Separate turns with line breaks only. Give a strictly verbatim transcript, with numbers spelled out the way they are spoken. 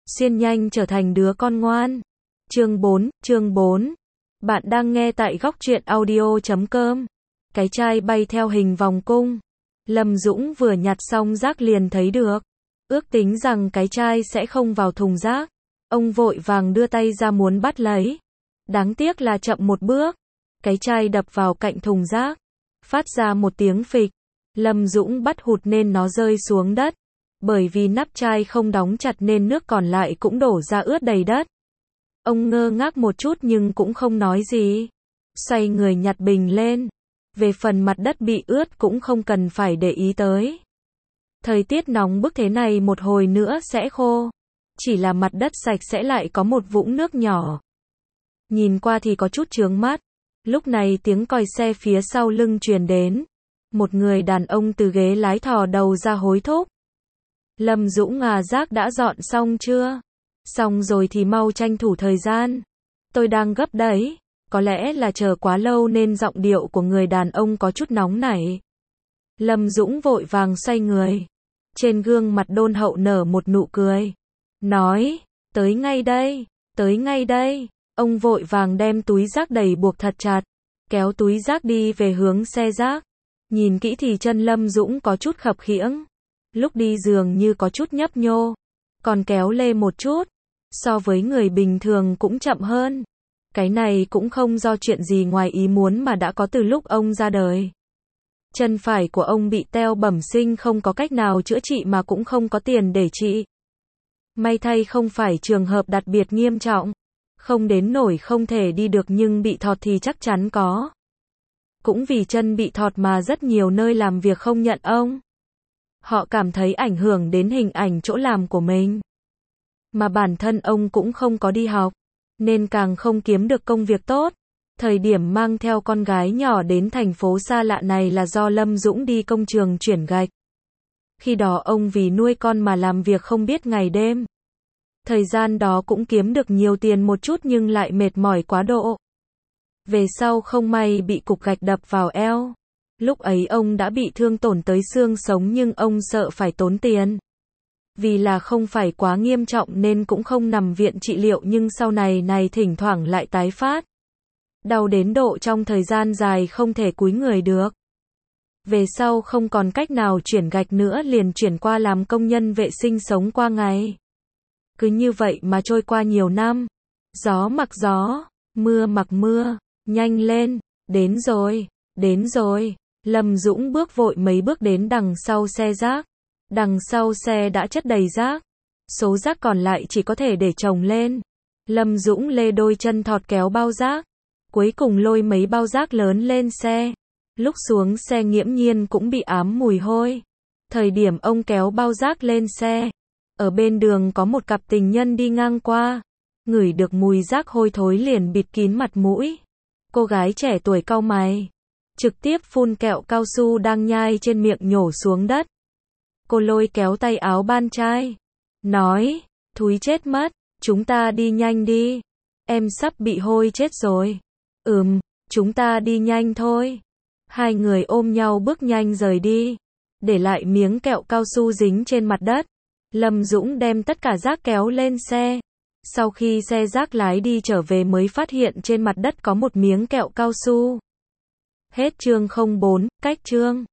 xuyên nhanh trở thành đứa con ngoan. Chương bốn, chương bốn. Bạn đang nghe tại góc truyện audio chấm com. Cái chai bay theo hình vòng cung. Lâm Dũng vừa nhặt xong rác liền thấy được. Ước tính rằng cái chai sẽ không vào thùng rác. Ông vội vàng đưa tay ra muốn bắt lấy. Đáng tiếc là chậm một bước. Cái chai đập vào cạnh thùng rác. Phát ra một tiếng phịch. Lâm Dũng bắt hụt nên nó rơi xuống đất. Bởi vì nắp chai không đóng chặt nên nước còn lại cũng đổ ra ướt đầy đất. Ông ngơ ngác một chút nhưng cũng không nói gì. Xoay người nhặt bình lên. Về phần mặt đất bị ướt cũng không cần phải để ý tới. Thời tiết nóng bức thế này một hồi nữa sẽ khô. Chỉ là mặt đất sạch sẽ lại có một vũng nước nhỏ. Nhìn qua thì có chút chướng mắt. Lúc này tiếng còi xe phía sau lưng truyền đến. Một người đàn ông từ ghế lái thò đầu ra hối thúc. Lâm Dũng à, rác đã dọn xong chưa? Xong rồi thì mau tranh thủ thời gian. Tôi đang gấp đấy. Có lẽ là chờ quá lâu nên giọng điệu của người đàn ông có chút nóng nảy. Lâm Dũng vội vàng xoay người. Trên gương mặt đôn hậu nở một nụ cười. Nói, tới ngay đây, tới ngay đây. Ông vội vàng đem túi rác đầy buộc thật chặt. Kéo túi rác đi về hướng xe rác. Nhìn kỹ thì chân Lâm Dũng có chút khập khiễng. Lúc đi dường như có chút nhấp nhô. Còn kéo lê một chút. So với người bình thường cũng chậm hơn. Cái này cũng không do chuyện gì ngoài ý muốn mà đã có từ lúc ông ra đời. Chân phải của ông bị teo bẩm sinh không có cách nào chữa trị mà cũng không có tiền để trị. May thay không phải trường hợp đặc biệt nghiêm trọng. Không đến nổi không thể đi được nhưng bị thọt thì chắc chắn có. Cũng vì chân bị thọt mà rất nhiều nơi làm việc không nhận ông. Họ cảm thấy ảnh hưởng đến hình ảnh chỗ làm của mình. Mà bản thân ông cũng không có đi học. Nên càng không kiếm được công việc tốt. Thời điểm mang theo con gái nhỏ đến thành phố xa lạ này là do Lâm Dũng đi công trường chuyển gạch. Khi đó ông vì nuôi con mà làm việc không biết ngày đêm. Thời gian đó cũng kiếm được nhiều tiền một chút nhưng lại mệt mỏi quá độ. Về sau không may bị cục gạch đập vào eo. Lúc ấy ông đã bị thương tổn tới xương sống nhưng ông sợ phải tốn tiền. Vì là không phải quá nghiêm trọng nên cũng không nằm viện trị liệu nhưng sau này này thỉnh thoảng lại tái phát. Đau đến độ trong thời gian dài không thể cúi người được. Về sau không còn cách nào chuyển gạch nữa liền chuyển qua làm công nhân vệ sinh sống qua ngày. Cứ như vậy mà trôi qua nhiều năm. Gió mặc gió, mưa mặc mưa, nhanh lên, đến rồi, đến rồi. Lâm Dũng bước vội mấy bước đến đằng sau xe rác. Đằng sau xe đã chất đầy rác. Số rác còn lại chỉ có thể để chồng lên. Lâm Dũng lê đôi chân thọt kéo bao rác. Cuối cùng lôi mấy bao rác lớn lên xe. Lúc xuống xe nghiễm nhiên cũng bị ám mùi hôi. Thời điểm ông kéo bao rác lên xe. Ở bên đường có một cặp tình nhân đi ngang qua. Ngửi được mùi rác hôi thối liền bịt kín mặt mũi. Cô gái trẻ tuổi cau mày. Trực tiếp phun kẹo cao su đang nhai trên miệng nhổ xuống đất. Cô lôi kéo tay áo ban trai. Nói, thúi chết mất, chúng ta đi nhanh đi. Em sắp bị hôi chết rồi. Ừm, chúng ta đi nhanh thôi. Hai người ôm nhau bước nhanh rời đi. Để lại miếng kẹo cao su dính trên mặt đất. Lâm Dũng đem tất cả rác kéo lên xe. Sau khi xe rác lái đi trở về mới phát hiện trên mặt đất có một miếng kẹo cao su. Hết chương không bốn, cách chương.